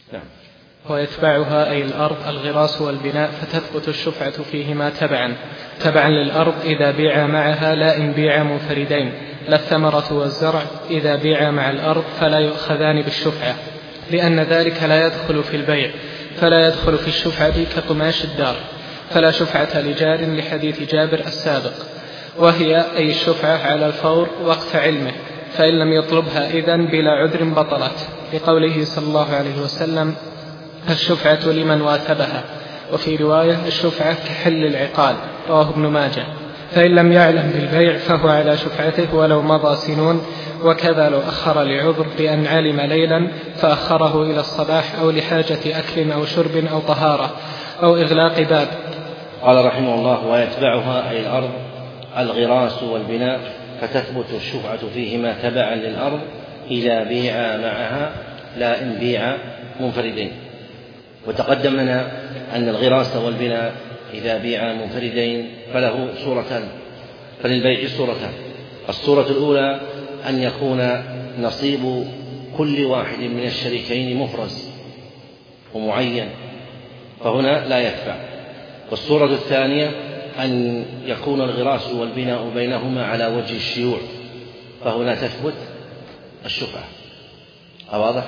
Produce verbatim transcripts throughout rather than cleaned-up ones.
نعم. ويتبعها أي الأرض الغراس والبناء، فتثبت الشفعة فيهما تبعا تبعا للأرض إذا بيعا معها، لا إن بيعا منفردين، لا الثمرة والزرع إذا بيعا مع الأرض فلا يؤخذان بالشفعة، لأن ذلك لا يدخل في البيع، فلا يدخل في الشفعة كقماش الدار، فلا شفعة لجار لحديث جابر السابق، وهي أي الشفعة على الفور وقت علمه، فإن لم يطلبها إذن بلا عذر بطلت، لقوله صلى الله عليه وسلم: الشفعة لمن واثبها. وفي رواية: الشفعة كحل العقال، رواه ابن ماجه. فإن لم يعلم بالبيع فهو على شفعته ولو مضى سنون، وكذا لو أخر لعذر بأن علم ليلا فأخره إلى الصباح، أو لحاجة أكل أو شرب أو طهارة أو إغلاق باب. قال رحمه الله: ويتبعها أي الأرض الغراس والبناء، فتثبت الشفعة فيهما تبعا للأرض إذا بيعا معها، لا إن بيعا منفردين. وتقدم لنا أن الغراس والبناء إذا بيعا منفردين فله صورتان، فللبيع صورتان. الصورة الأولى أن يكون نصيب كل واحد من الشريكين مفرز ومعين، فهنا لا يتبع. والصورة الثانية أن يكون الغراس والبناء بينهما على وجه الشيوع، فهنا تثبت الشفعة. واضح؟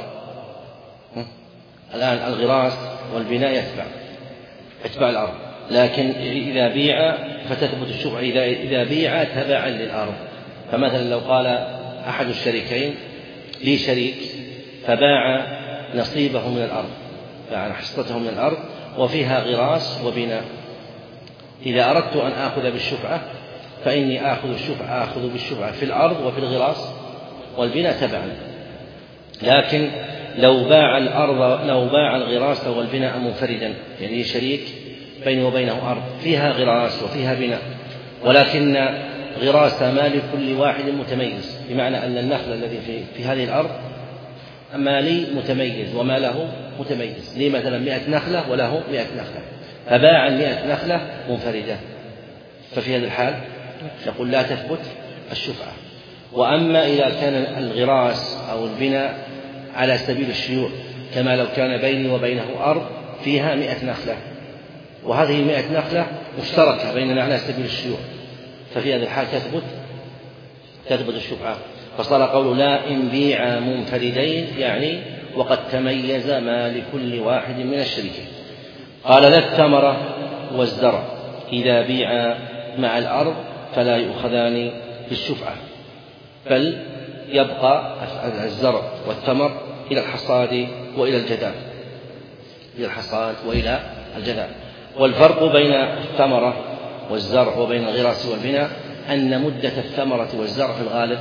الآن الغراس والبناء يتبع يتبع الأرض، لكن إذا بيع فتثبت الشفعة إذا إذا بيع تبعا للأرض. فمثلا لو قال أحد الشريكين: لي شريك، فباع نصيبه من الأرض، باع حصته من الأرض وفيها غراس وبناء، إذا أردت أن آخذ بالشفعة فإني آخذ الشفعة آخذ بالشفعة في الأرض وفي الغراس والبناء تبعا. لكن لو باع الأرض لو باع الغراس والبناء منفردا، يعني شريك بينه وبينه أرض فيها غراس وفيها بناء، ولكن غراس مال كل واحد متميز، بمعنى أن النخل الذي في, في هذه الأرض مالي متميز وماله متميز، لي مثلا مئة نخلة وله مئة نخلة، فباع المئة نخلة منفردة، ففي هذا الحال يقول لا تثبت الشفعة. وأما إذا كان الغراس أو البناء على سبيل الشيوع، كما لو كان بيني وبينه أرض فيها مئة نخلة، وهذه المئة نخلة مشتركة بيننا على سبيل الشيوع، ففي هذا الحال تثبت تثبت الشفعة. فصار قوله لا إن بيع منفردين، يعني وقد تميز ما لكل واحد من الشريكين. قال: لا الثمرة والزرع إذا بيع مع الأرض فلا يؤخذان بالشفعة، بل يبقى الزرع والثمر إلى الحصاد وإلى الجذاب إلى الحصاد وإلى الجذاب. والفرق بين الثمرة والزرع وبين الغراس والبناء أن مدة الثمرة والزرع في الغالب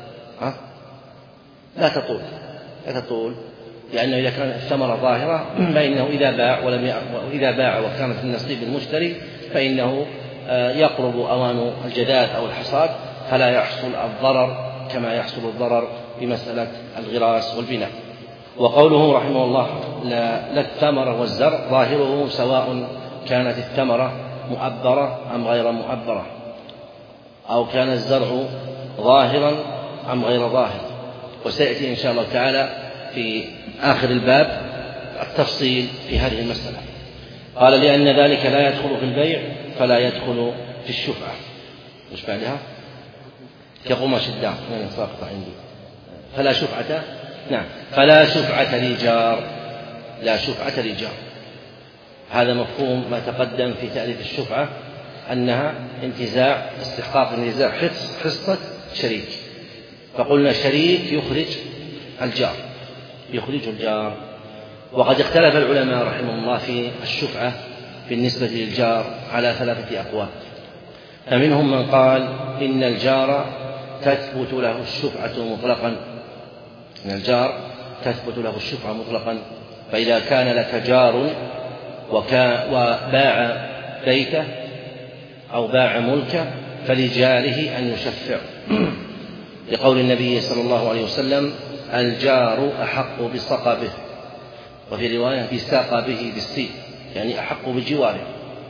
لا تطول لا تطول لأنه إذا كانت الثمرة ظاهرة فإنه إذا باع ولم إذا باع وكانت من نصيب المشتري فإنه يقرب أوان الجذاذ أو الحصاد، فلا يحصل الضرر كما يحصل الضرر بمسألة الغراس والبناء. وقوله رحمه الله لا الثمرة والزرع ظاهره سواء كانت الثمرة مؤبرة أم غير مؤبرة، أو كان الزرع ظاهرا أم غير ظاهر، وسيأتي إن شاء الله تعالى في آخر الباب التفصيل في هذه المسألة. قال: لأن ذلك لا يدخل في البيع فلا يدخل في الشفعة. مش بعدها كقماش الدار من ساقط عندي فلا شفعة نعم فلا شفعة لجار لا شفعة لجار. هذا مفهوم ما تقدم في تعريف الشفعة، أنها انتزاع استحقاق انتزاع حصة شريك. فقلنا شريك يخرج الجار يخرج الجار وقد اختلف العلماء رحمهم الله في الشفعة بالنسبة للجار على ثلاثة أقوال. فمنهم من قال إن الجار تثبت له الشفعة مطلقا إن الجار تثبت له الشفعة مطلقا فإذا كان لك جار وباع بيته أو باع ملكه فلجاره أن يشفع، لقول النبي صلى الله عليه وسلم: الجار أحق بصقبه، وفي رواية بسقبه بالسين، يعني أحق بجواره.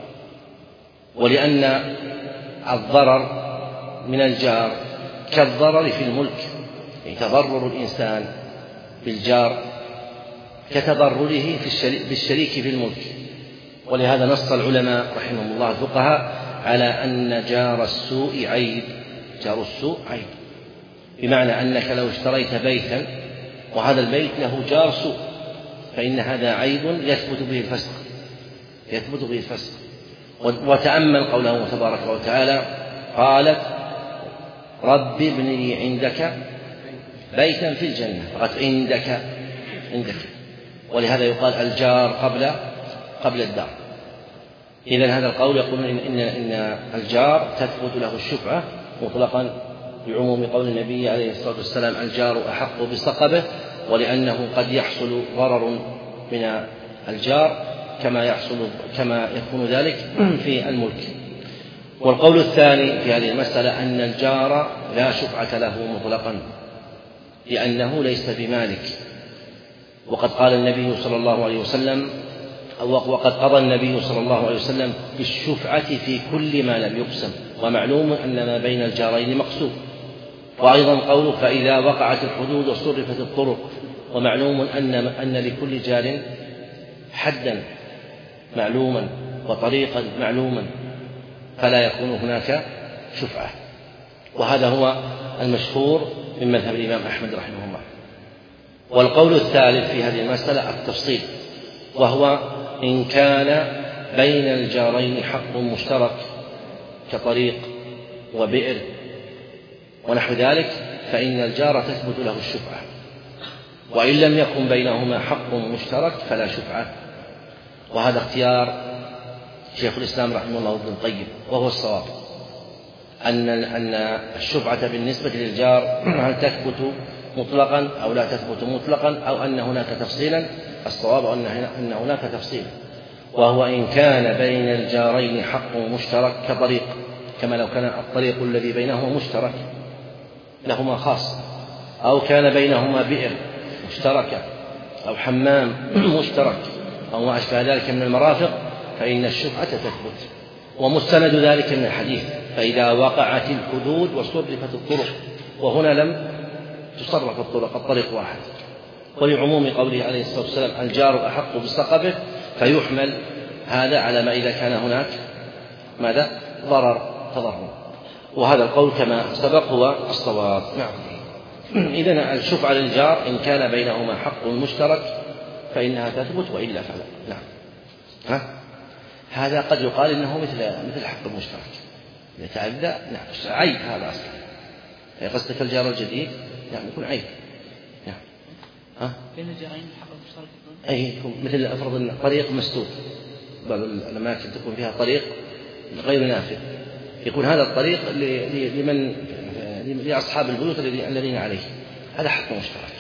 ولأن الضرر من الجار كالضرر في الملك، يتضرر الإنسان بالجار كتضرره بالشريك في الملك. ولهذا نص العلماء رحمهم الله الفقهاء على أن جار السوء عيب، جار السوء عيب، بمعنى أنك لو اشتريت بيتا وهذا البيت له جار سوء فإن هذا عيب يثبت به الفسق، يثبت به الفسق. وتأمل قوله تبارك وتعالى: قالت رب ابن لي عندك بيتا في الجنة، فقط عندك عندك، ولهذا يقال الجار قبل قبل الدار. إذن هذا القول يقول إن إن الجار تثبت له الشفعة مطلقا بعموم قول النبي عليه الصلاة والسلام: الجار أحق بصقبه، ولأنه قد يحصل ضرر من الجار كما يحصل كما يكون ذلك في الملك. والقول الثاني في هذه المسألة أن الجار لا شفعة له مطلقا لأنه ليس بمالك، وقد قال النبي صلى الله عليه وسلم وقد قضى النبي صلى الله عليه وسلم بالشفعة في كل ما لم يقسم، ومعلوم أن ما بين الجارين مقسوم. وأيضا قوله: فإذا وقعت الحدود وصرفت الطرق، ومعلوم أن أن لكل جار حدا معلوما وطريقا معلوما، فلا يكون هناك شفعة. وهذا هو المشهور من مذهب الإمام أحمد رحمه الله. والقول الثالث في هذه المسألة التفصيل، وهو إن كان بين الجارين حق مشترك كطريق وبئر ونحو ذلك فإن الجار تثبت له الشفعة، وإن لم يكن بينهما حق مشترك فلا شفعة. وهذا اختيار شيخ الإسلام رحمه الله ابن القيم، وهو الصواب أن أن الشفعة بالنسبة للجار هل تثبت مطلقا أو لا تثبت مطلقا، أو أن هناك تفصيلا. الصواب أن هناك تفصيلا، وهو إن كان بين الجارين حق مشترك كطريق، كما لو كان الطريق الذي بينهما مشترك لهما خاص، أو كان بينهما بئر مشتركة أو حمام مشترك أو ما أشبه ذلك من المرافق، فإن الشفعة تثبت. ومستند ذلك من الحديث: فإذا وقعت الحدود وصرفت الطرق، وهنا لم تصرف الطرق، الطريق واحد. ولعموم قوله عليه الصلاة والسلام: الجار أحق بصقبه، فيحمل هذا على ما إذا كان هناك ماذا؟ ضرر تضرر. وهذا القول كما سبق هو الصواب. نعم. إذن الشفعة للجار إن كان بينهما حق مشترك فإنها تثبت، وإلا فلا. نعم. ها؟ هذا قد يقال إنه مثل مثل حق المشترك يتعدى. نعم. عيب هذا أصلا. قصدك الجار الجديد؟ نعم، يكون عيب. نعم. ها؟ بين الجارين حق المشترك. أي يكون مثل أفرض أن طريق مسدود، بعض الأماكن تكون فيها طريق غير نافذ، يكون هذا الطريق لمن لأصحاب البيوت الذين عليه، هذا حق مشترك.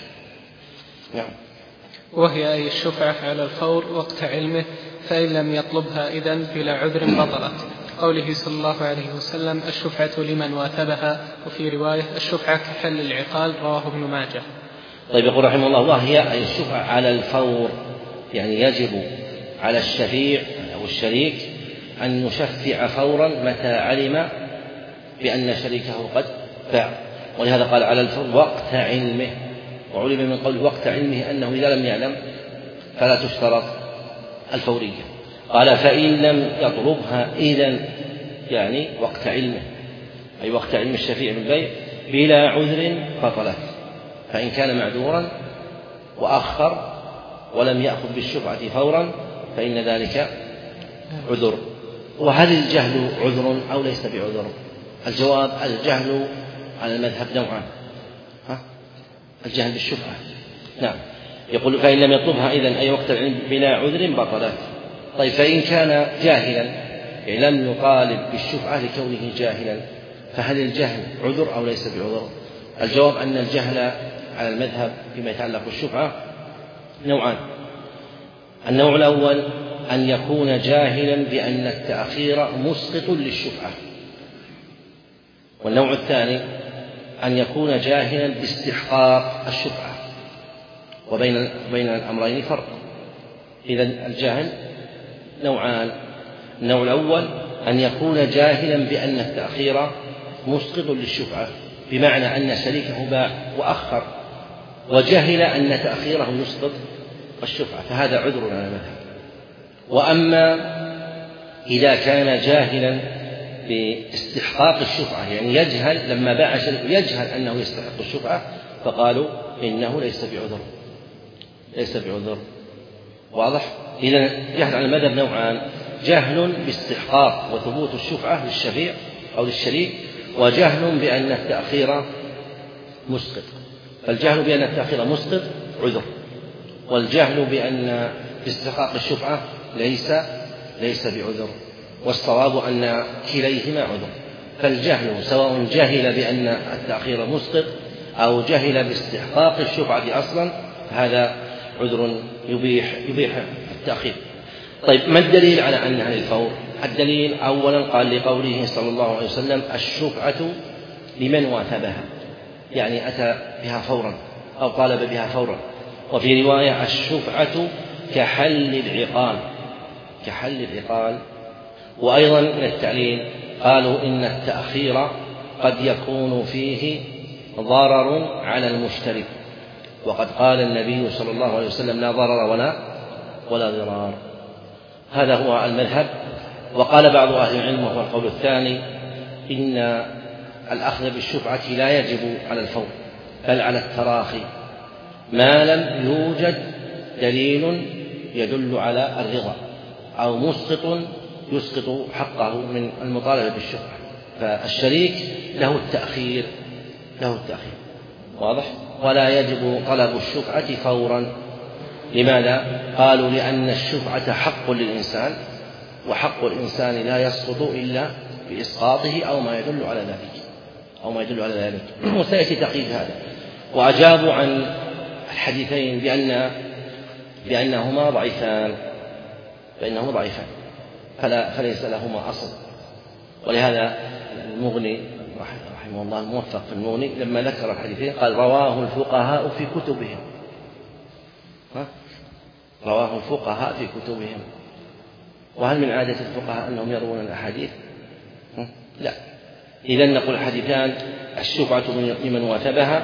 نعم. وهي أي الشفعة على الفور وقت علمه، فإن لم يطلبها إذن بلا عذر بطلت. قوله صلى الله عليه وسلم: الشفعة لمن واثبها، وفي رواية: الشفعة كحل العقال، رواه ابن ماجه. طيب، يقول رحمه الله: وهي أي الشفعة على الفور، يعني يجب على الشفيع أو الشريك أن يشفع فورا متى علم بأن شريكه قد باع. ولهذا قال على الفور وقت علمه، وعلم من قول وقت علمه أنه إذا لم يعلم فلا تشترط الفورية. قال: فإن لم يطلبها إذن، يعني وقت علمه، أي وقت علم الشفيع بالبيع بلا عذر بطلت. فإن كان معذورا وأخر ولم يأخذ بالشفعة فورا فإن ذلك عذر. وهل الجهل عذر أو ليس بعذر؟ الجواب: الجهل على المذهب نوعان. ها؟ الجهل بالشفعة. نعم. يقول: فإن لم يطلبها إذن أي وقت العلم بلا عذر بطلت. طيب، فإن كان جاهلا، يعني لم يطالب بالشفعة لكونه جاهلا، فهل الجهل عذر أو ليس بعذر؟ الجواب: أن الجهل على المذهب فيما يتعلق بالشفعة نوعان. النوع الأول أن يكون جاهلا بأن التأخير مسقط للشفعة، والنوع الثاني أن يكون جاهلا باستحقاق الشفعة، وبين بين الأمرين فرق. إذن الجهل نوعان: النوع الأول أن يكون جاهلا بأن التأخير مسقط للشفعة، بمعنى أن شريكه باع وأخر وجهل أن تأخيره يسقط والشفعة، فهذا عذر على المذهب. وأما إذا كان جاهلا باستحقاق الشفعة، يعني يجهل لما باع شريك يجهل أنه يستحق الشفعة، فقالوا إنه ليس بعذر، ليس بعذر. واضح؟ إذا جهل على المذهب نوعان: جهل باستحقاق وثبوت الشفعة للشفيع أو للشريك، وجهل بأن التأخير مسقط. فالجهل بأن التأخير مسقط عذر، والجهل بأن باستحقاق الشفعة ليس ليس بعذر، والصواب أن كليهما عذر. فالجهل سواء جهل بأن التأخير مسقط أو جهل باستحقاق الشفعة أصلا، هذا عذر يبيح يبيح التأخير. طيب، ما الدليل على أنها للفور؟ الدليل أولا قال لقوله صلى الله عليه وسلم: الشفعة لمن واثبها، يعني أتى بها فورا أو طالب بها فورا. وفي رواية: الشفعة كحل العقال، كحل العقال. وأيضا من التعليل قالوا إن التأخير قد يكون فيه ضرر على المشتري، وقد قال النبي صلى الله عليه وسلم: لا ضرر ولا ولا ضرار. هذا هو المذهب. وقال بعض أهل العلم وهو القول الثاني: إن الأخذ بالشفعة لا يجب على الفور بل على التراخي، ما لم يوجد دليل يدل على الرضا أو مسقط يسقط حقه من المطالبة بالشفعة. فالشريك له التأخير له التأخير واضح، ولا يجب طلب الشفعة فورا. لماذا؟ قالوا: لأن الشفعة حق للإنسان، وحق الإنسان لا يسقط إلا بإسقاطه أو ما يدل على ذلك أو ما يدل على ذلك وسيأتي تقييد هذا. وأجابوا عن الحديثين بأن بأنهما ضعيفان بأنهما ضعيفان فلا فليس لهما أصل. ولهذا المغني رحمه الله الموفق في المغني لما ذكر الحديثين قال: رواه الفقهاء في كتبهم. ها؟ رواه الفقهاء في كتبهم. وهل من عادة الفقهاء أنهم يروون الأحاديث؟ لا. إذن نقول الحديثان: الشفعة لمن واثبها،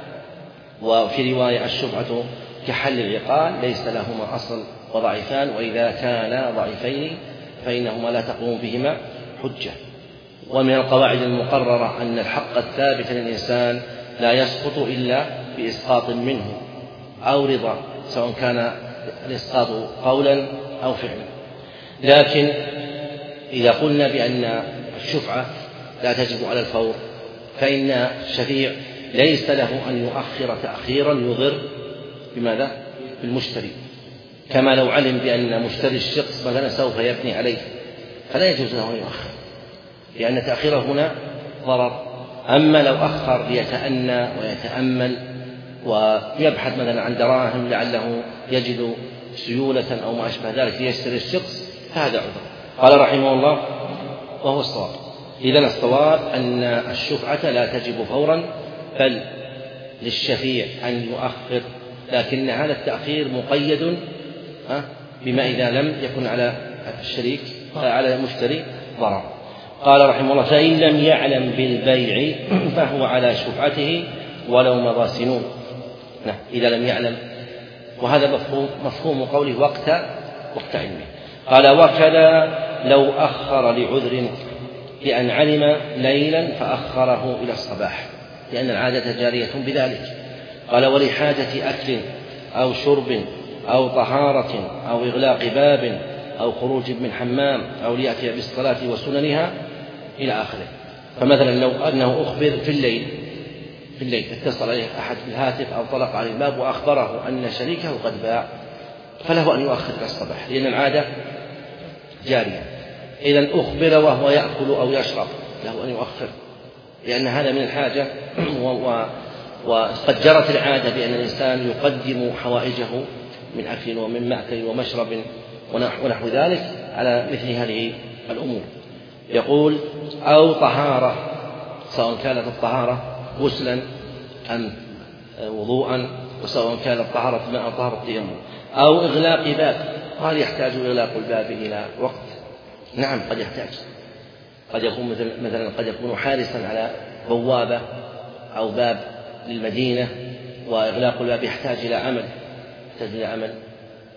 وفي رواية: الشفعة كحل العقال، ليس لهما أصل وضعيفان، وإذا كانا ضعيفين فإنهما لا تقوم بهما حجة. ومن القواعد المقررة أن الحق الثابت للإنسان لا يسقط إلا بإسقاط منه أو رضا، سواء كان الإسقاط قولا أو فعلا. لكن إذا قلنا بأن الشفعة لا تجب على الفور، فإن الشفيع ليس له أن يؤخر تأخيرا يضر بماذا؟ بالمشتري، كما لو علم بأن مشتري الشخص مثلا سوف يبني عليه، فلا يجوز له أن يؤخر، لأن تأخيره هنا ضرر. أما لو أخر ليتأنى ويتأمل ويبحث مثلا عن دراهم لعله يجد سيولة أو ما أشبه ذلك ليشتري الشخص، فهذا عذر. قال رحمه الله: وهو الصواب. إذن الصواب أن الشفعة لا تجب فورا، بل للشفيع أن يؤخر، لكن هذا التأخير مقيد بما إذا لم يكن على الشريك على المشتري ضرر. قال رحمه الله: فإن لم يعلم بالبيع فهو على شفعته ولو مضى سنون. نعم، إذا لم يعلم، وهذا مفهوم مفهوم قوله وقت وقت علمه. قال: وكذا لو أخر لعذر، بأن علم ليلا فأخره إلى الصباح، لأن العادة جارية بذلك. قال: ولحاجة أكل أو شرب أو طهارة أو إغلاق باب أو خروج من حمام أو ليأتي بالصلاة وسننها إلى آخره. فمثلا لو أنه أخبر في الليل في الليل اتصل عليه أحد بالهاتف أو طلق عليه الباب وأخبره أن شريكه قد باع، فله أن يؤخر إلى الصباح، لأن العادة جارية. إذن أخبر وهو يأكل أو يشرب، له أن يؤخر، لأن هذا من الحاجة، وقد جرت العادة بأن الإنسان يقدم حوائجه من أكل ومن مأكل ومشرب ونحو ذلك على مثل هذه الأمور. يقول: أو طهارة، سواء كانت الطهارة غسلا أم وضوءا، وسواء كانت الطهارة ماء طهارة تيمم، أو إغلاق باب. وهل يحتاج إغلاق الباب إلى وقت؟ نعم، قد يحتاج. قد يكون مثلا قد يكون حارسا على بوابة أو باب للمدينة، وإغلاق الباب يحتاج إلى عمل يحتاج إلى عمل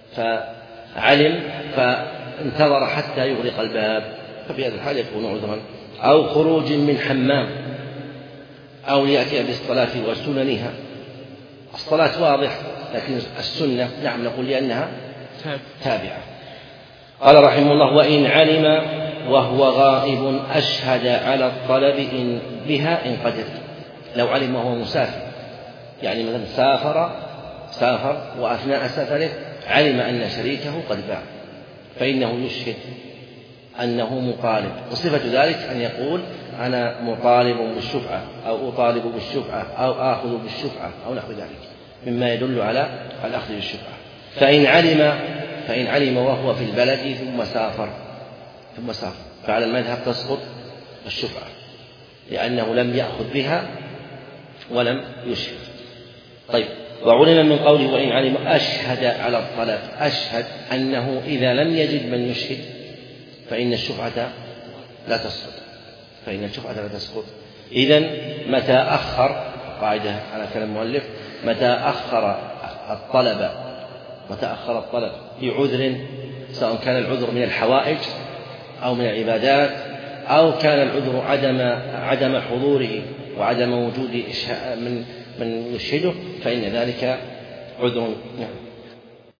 فعلم فانتظر حتى يغلق الباب، ففي هذا الحال يكون عذرا. أو خروج من حمام، أو يأتي بالصلاة وسننها. الصلاة واضح، لكن السنة نعم نقول لأنها تابعة. قال رحمه الله: وإن علم وهو غائب أشهد على الطلب إن بها إن قدر. لو علم وهو مسافر، يعني مثلا سافر سافر وأثناء سفره علم أن شريكه قد باع، فإنه يشهد أنه مطالب، وصفة ذلك أن يقول: أنا مطالب بالشفعة، أو أطالب بالشفعة، أو آخذ بالشفعة، أو نحو ذلك مما يدل على الأخذ بالشفعة. فإن علم فإن علم وهو في البلد ثم سافر ثم سافر فعلى المذهب تسقط الشفعة، لأنه لم يأخذ بها ولم يشهد. طيب، وعلم من قوله: وإن علم أشهد على الطلب، أشهد أنه إذا لم يجد من يشهد فإن الشفعة لا تسقط فإن الشفعة لا تسقط. إذن متى أخر، قاعدة على كلام المؤلف، متى أخر الطلب متى أخر الطلب بعذر، سواء كان العذر من الحوائج أو من العبادات، أو كان العذر عدم عدم حضوره وعدم وجود من من يشهده، فإن ذلك عذر.